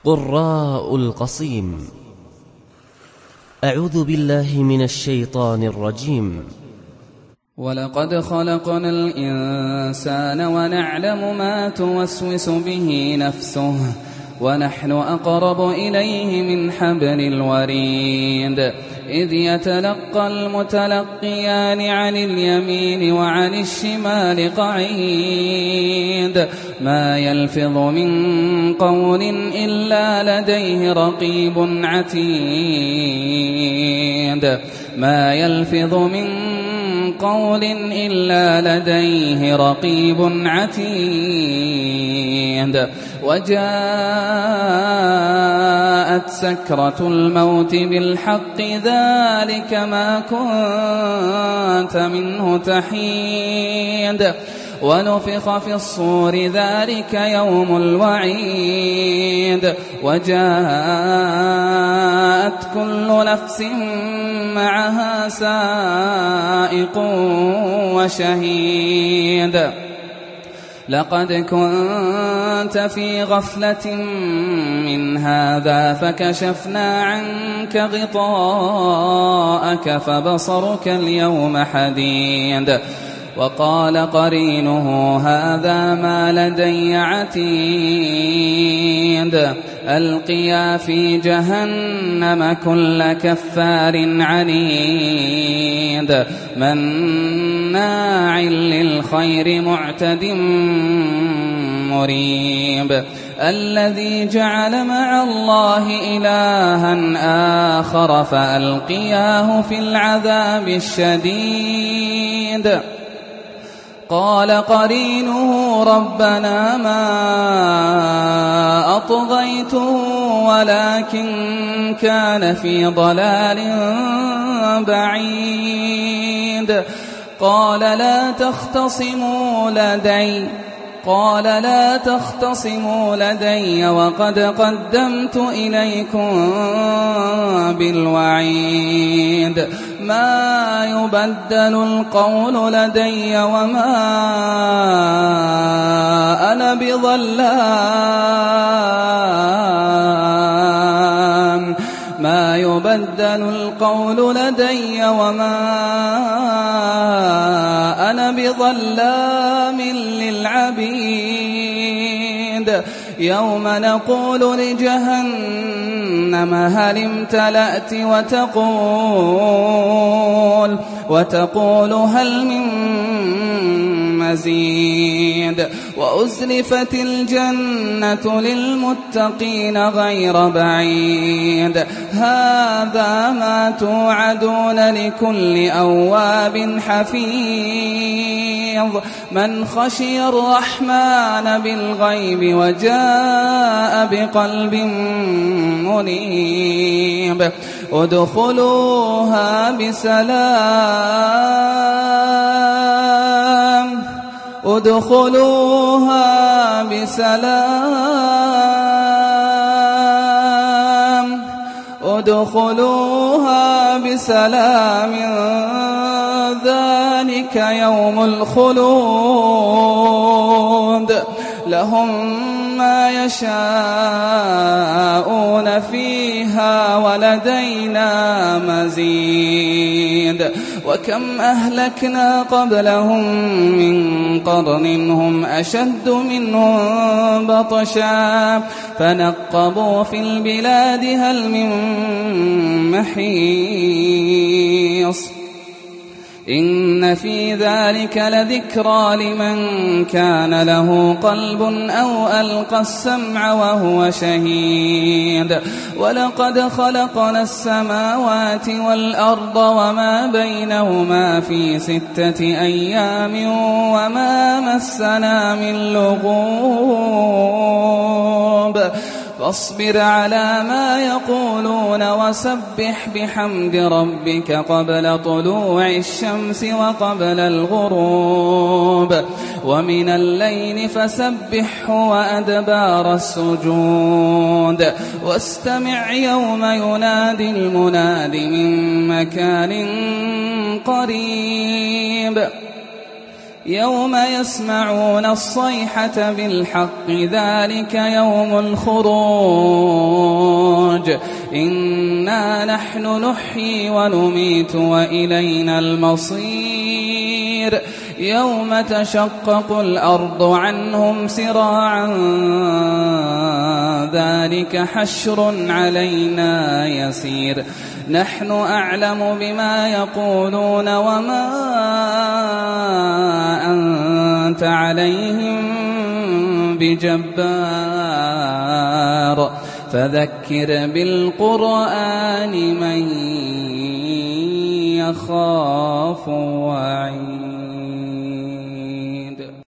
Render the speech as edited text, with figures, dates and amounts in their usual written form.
قراء القصيم. أعوذ بالله من الشيطان الرجيم. ولقد خلقنا الإنسان ونعلم ما توسوس به نفسه ونحن أقرب إليه من حبل الوريد إذ يتلقى المتلقيان عن اليمين وعن الشمال قعيد ما يلفظ من قول إلا لديه رقيب عتيد ما يلفظ من قول إلا لديه رقيب عتيد وجاءت سكرة الموت بالحق ذلك ما كنت منه تحيد ونفخ في الصور ذلك يوم الوعيد وجاءت كل نفس معها سائق وشهيد لقد كنت في غفلة من هذا فكشفنا عنك غطاءك فبصرك اليوم حديد وقال قرينه هذا ما لدي عتيد ألقيا في جهنم كل كفار عنيد مناع للخير معتد مريب الذي جعل مع الله إلها آخر فألقياه في العذاب الشديد قال قرينه ربنا ما أطغيته ولكن كان في ضلال بعيد قال لا تختصموا لدي وقد قدمت إليكم بالوعيد ما يبدل القول لدي وما أنا بظلام ما يبدل القول لدي وما أنا بظلام للعبيد يوم نقول لجهنم هل امتلأت وتقول هل من مزيد وأزلفت الجنة للمتقين غير بعيد هذا ما توعدون لكل أواب حفيظ من خشي الرحمن بالغيب وجاء بقلب منيب ادخلوها بسلام ذلك يوم الخلود لهم ما يشاءون فيها ولدينا مزيد وكم أهلكنا قبلهم من قرن هم أشد منهم بطشا فنقبوا في البلاد هل من محيص إن في ذلك لذكرى لمن كان له قلب أو ألقى السمع وهو شهيد ولقد خلقنا السماوات والأرض وما بينهما في 6 أيام وما مسنا من لغوب فاصبر على ما يقولون وسبح بحمد ربك قبل طلوع الشمس وقبل الغروب ومن الليل فسبحه وأدبار السجود واستمع يوم ينادي المناد من مكان قريب يوم يسمعون الصيحة بالحق ذلك يوم الخروج إنا نحن نحيي ونميت وإلينا المصير يوم تشقق الأرض عنهم سراعا ذلك حشر علينا يسير نحن أعلم بما يقولون وما أنت عليهم بجبار فذكر بالقرآن من يخاف وعيد